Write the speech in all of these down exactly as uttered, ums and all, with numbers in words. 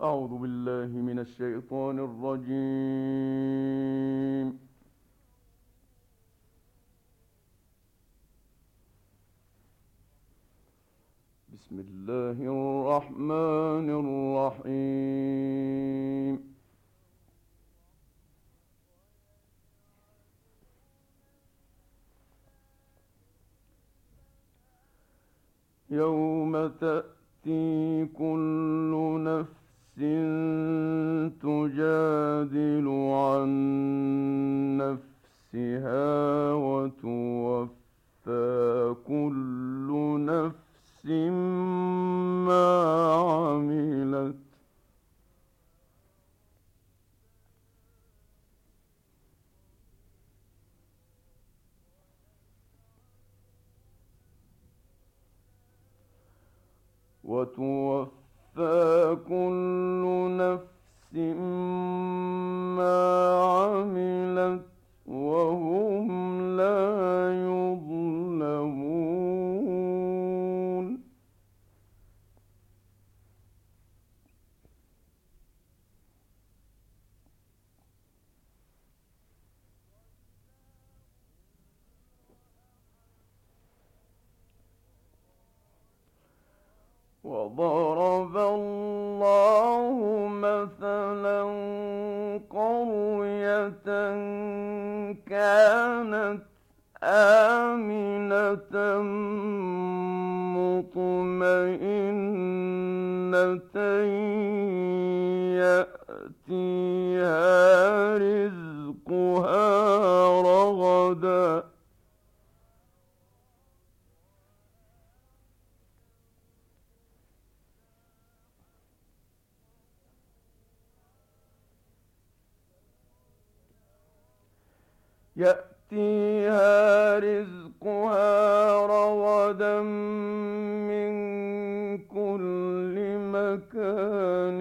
أعوذ بالله من الشيطان الرجيم. بسم الله الرحمن الرحيم. يوم تأتي كل نفس تجادل عن نفسها وتوفى كل نفس ما عملت وتوفى كل نفس ما عملت وهم لا يظلمون. وضرب الله مثلا قرية كانت آمنة مطمئنة يأتيها رزقها رغدا يأتيها رزقها رغدا من كل مكان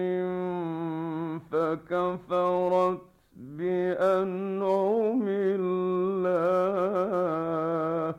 فكفرت بأنعم الله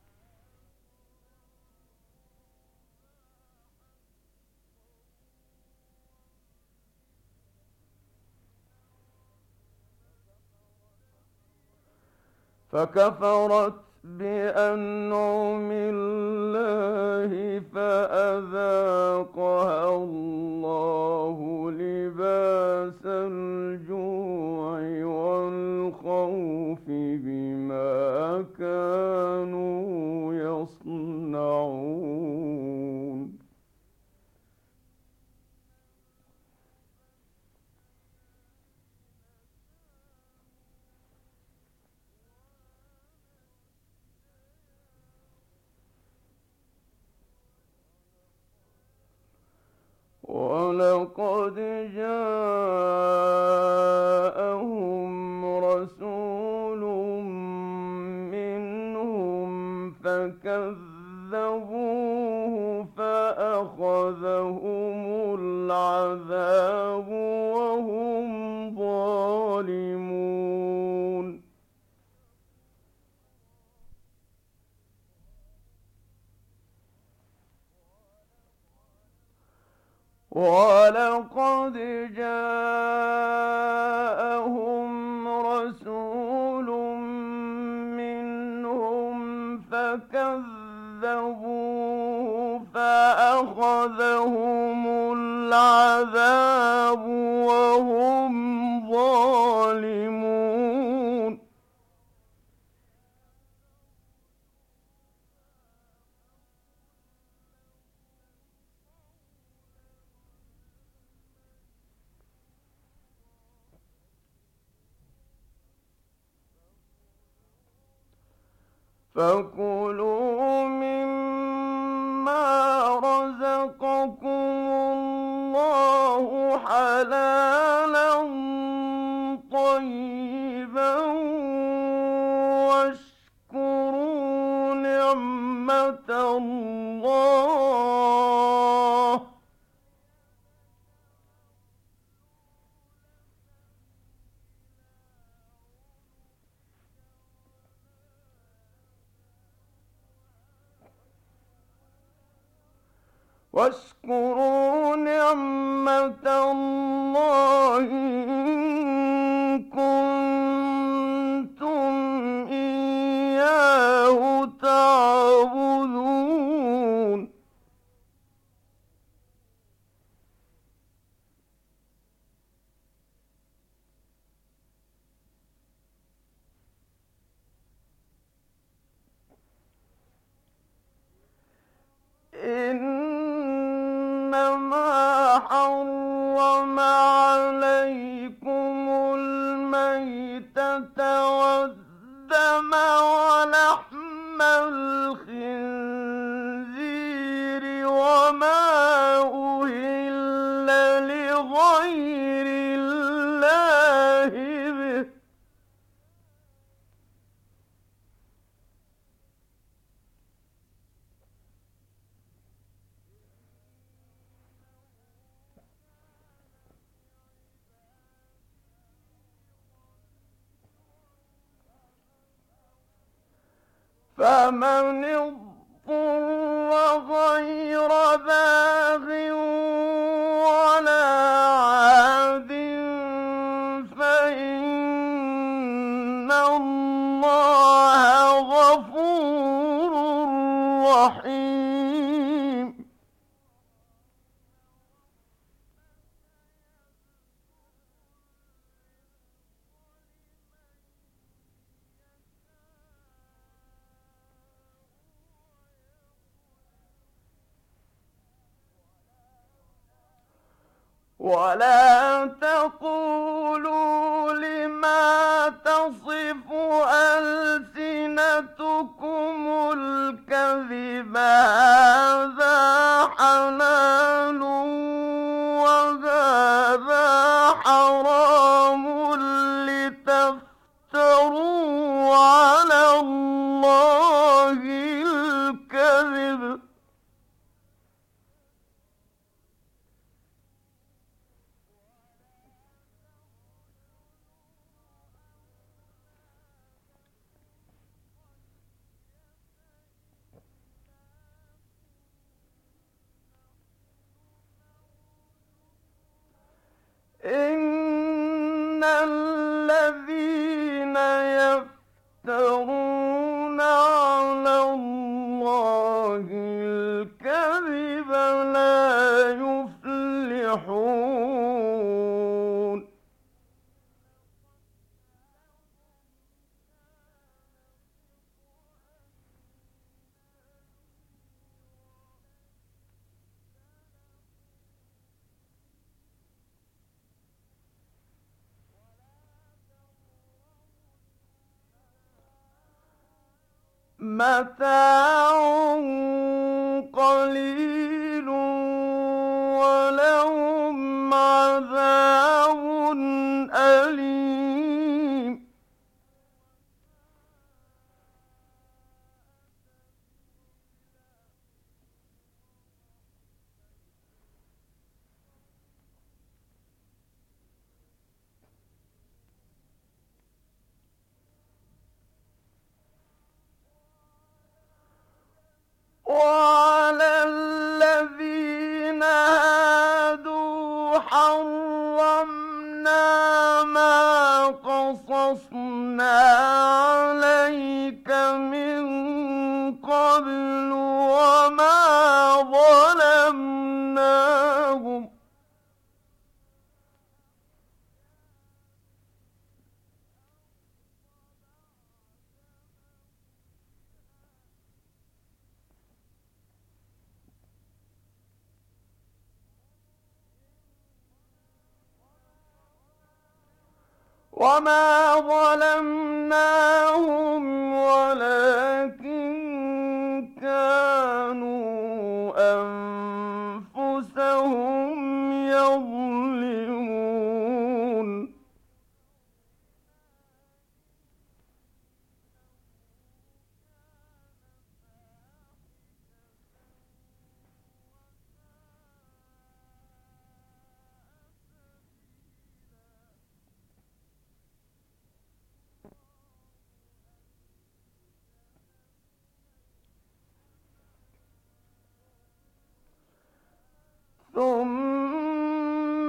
فكفرت بأنعم الله فأذاقها الله لباس الجوع والخوف بما كانوا يصنعون. ولقد جاءهم رسول منهم فكذبوه فأخذهم العذاب وهم ظالمون. ولقد جاءهم رسول منهم فكذبوه فأخذهم العذاب وهم ظالمون. فكلوا مما رزقكم الله حلالا طيبا واشكروا نعمة الله واشكروا نعمة الله إن كنتم إياه تعبدون إنما حرم عليكم الميتة والدم ولحم الخنزير وما أهل لغير الله به فمن اضطر غير باغ ولا عاد فإن الله غفور رحيم ولا تقولوا لما تصف ألسنتكم الكذب هذا حلال وهذا حرام لتفتروا على الله الكذب إن الذين يفترون على الله الكذب لا يفلحون متاع قليل ولهم عذاب أليم وعلى الذين هادوا حرمنا ما قصصنا عليك من قبل وما ظلمناهم وما ظلمناهم ولكن كانوا أنفسهم يظلمون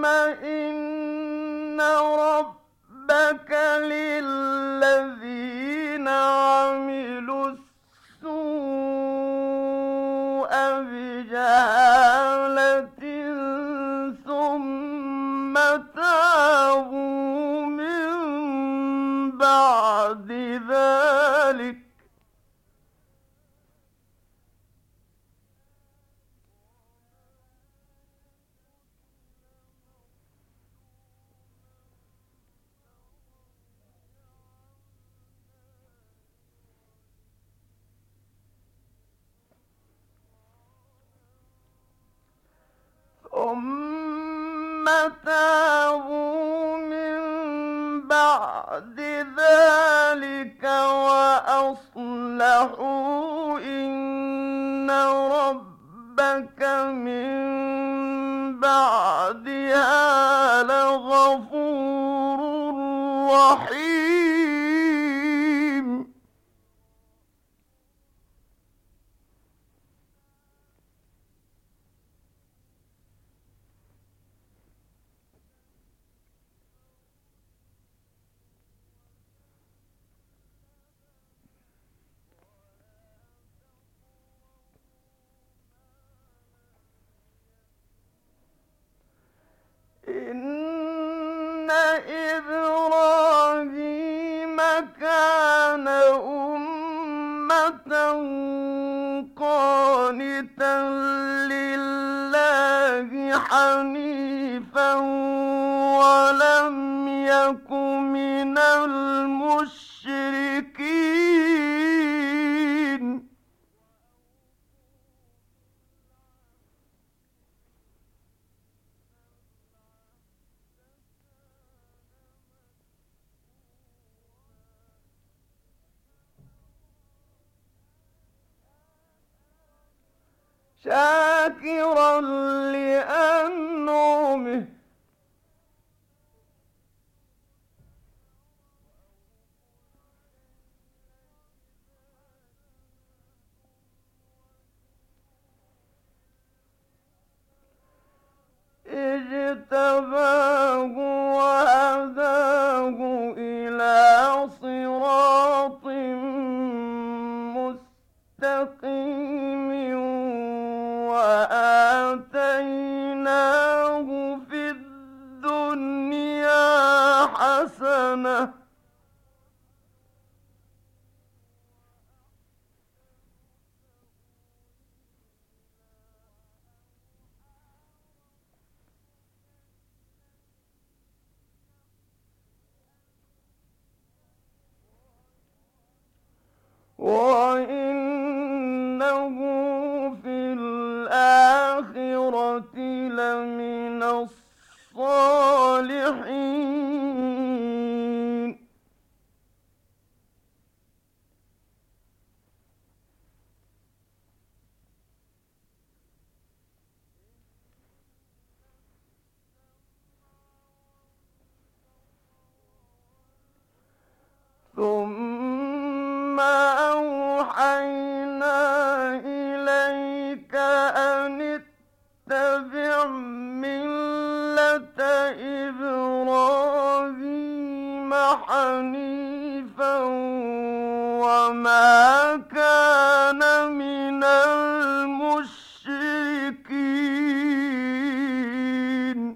إن ربك للذين عملوا السوء بجهالة ثم تابوا من بعد ذلك ثم تابوا من بعد ذلك وأصلحوا إن ربك من بعدها لغفور رحيم. إن إبراهيم كان أمة قانتا لله حنيفا ولم يك من المشركين. شاكرا لأنعمه اجتباه وهداه إلى صراط مستقيم وآتيناه في الدنيا حسنة وإنه في الآخرة لمن الصالحين. ثم أوحينا إليك أن اتبع ملة إبراهيم حنيفا وما كان من المشركين.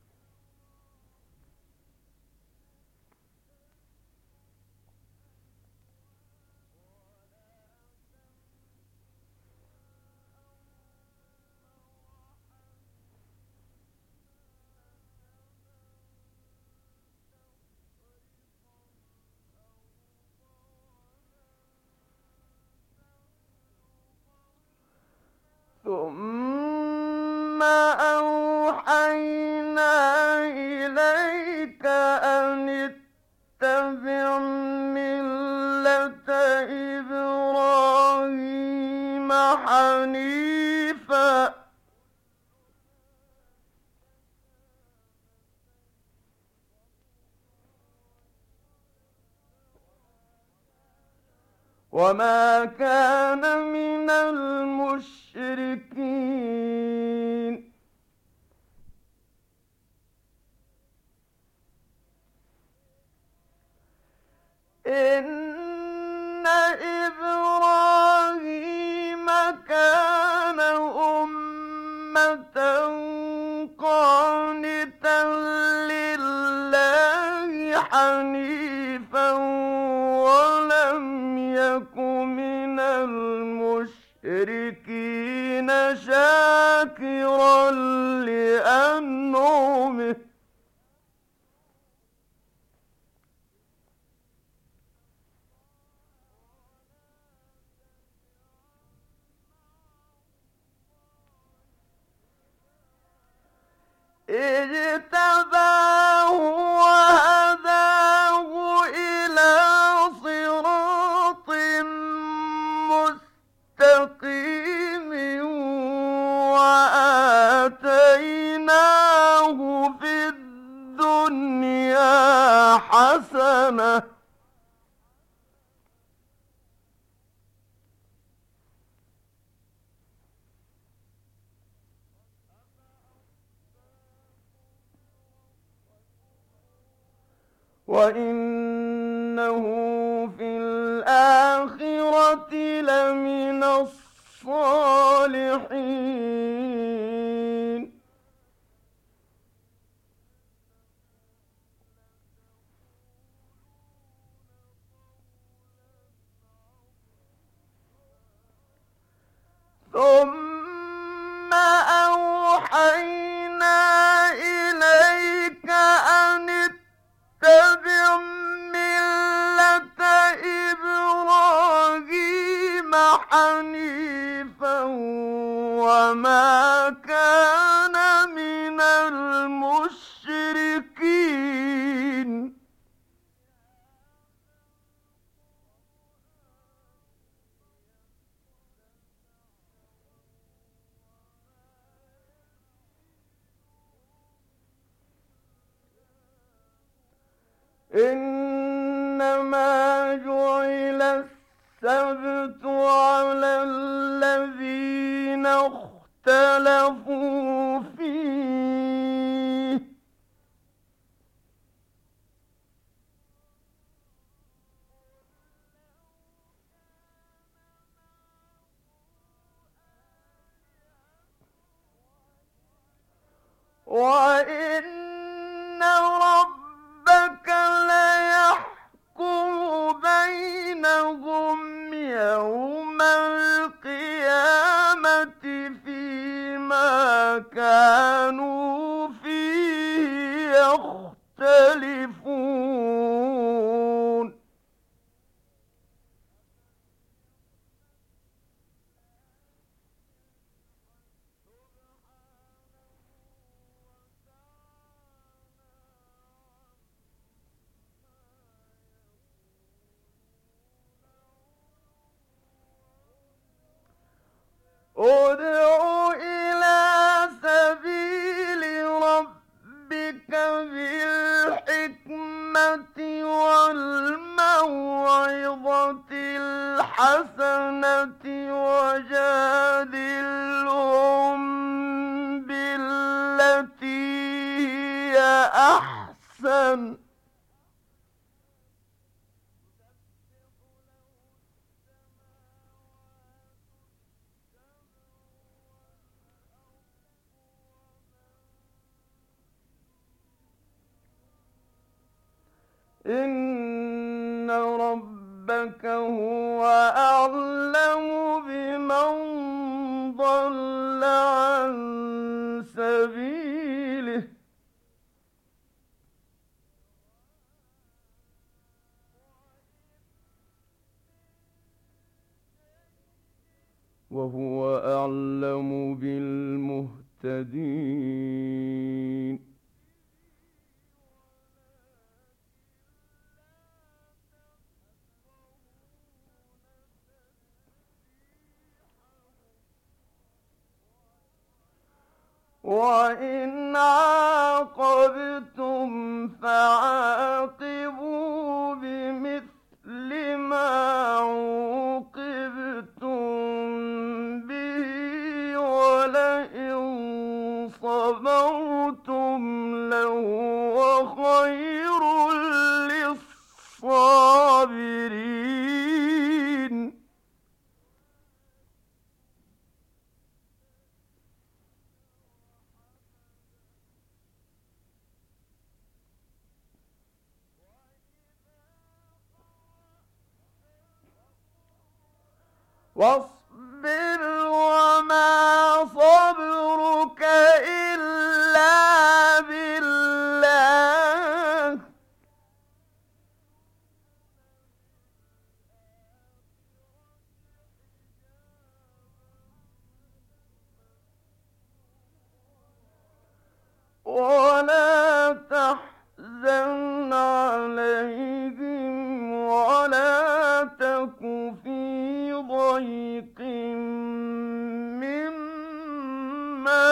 ثم أوحينا إليك أن اتبع ملة إبراهيم حنيفا وما كان من المشركين. إن إبراهيم كان أمة قانتا لله حنيفا ولم يك من المشركين شاكرا لأنعمه اجتباه وهداه إلى صراط مستقيم وآتيناه في الدنيا حسنة وإنه في الآخرة لمن الصالحين ثم أوحينا إليك أن اتبع ملة إبراهيم حنيفا وما كان من المشركين إنما جعل السبت على الذين اختلفوا فيه وإن ربك ليحكم بينهم يوم القيامة فيما كانوا فيه يختلفون ادع إلى سبيل ربك بالحكمة والموعظة الحسنة وجادلهم بالتي هي أحسن إن ربك هو أعلم بمن ضل عن سبيله وهو أعلم بالمهتدين وإن عاقبتم فعاقبوا بمثل ما عوقبتم به ولئن صبرتم لهو خير للصابرين واصبر وما صبرك إلا بالله ولا تحزن عليهم ولا تك في ضيق مما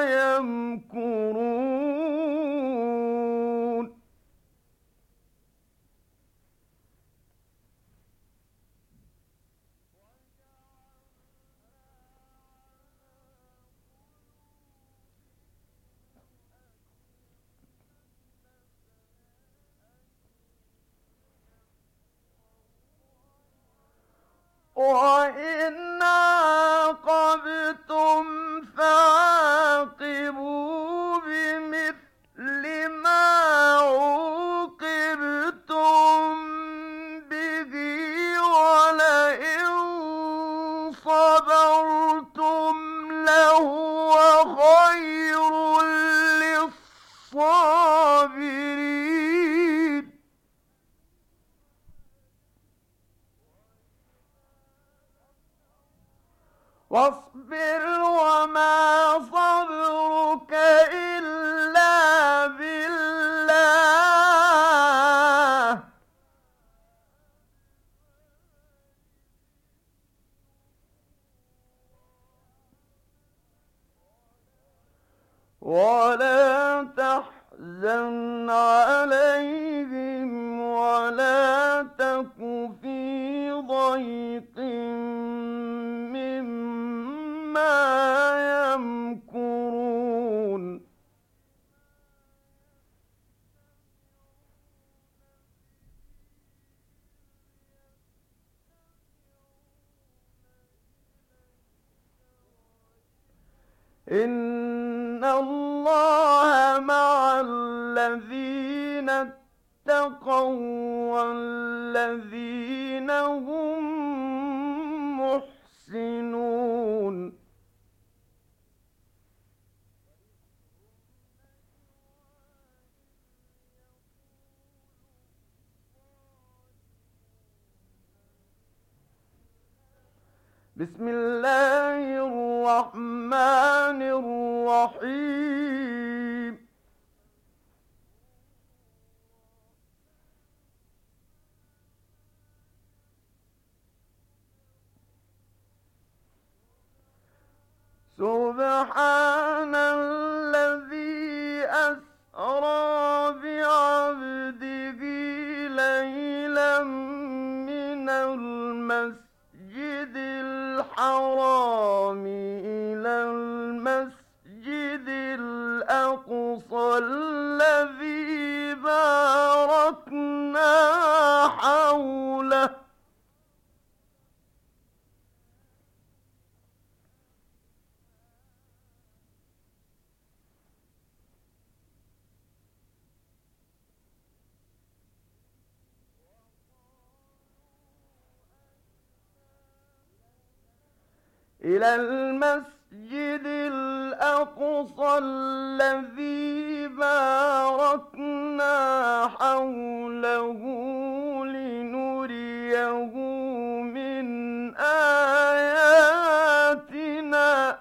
يمكرون وإن عاقبتم فعاقبوا بمثل ما عوقبتم به ولئن صبرتم لهو خير للصابرين واصبر وما صبرك إلا بالله ولا تحزن عليهم ولا تك في ضيق مما يمكرون إن الله مع الذين اتقوا والذين هم محسنون بسم الله الرحمن الرحيم سبحان الذي أسرى بعبده ليلا من المسجد الحرام إلى المسجد الأقصى الذي باركنا حوله إلى المسجد الأقصى الذي باركنا حوله لنريه من آياتنا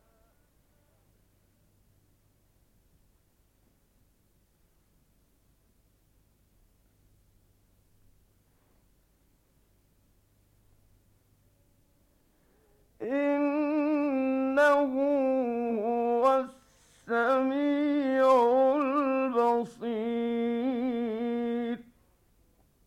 إنه هو السميع البصير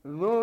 ذو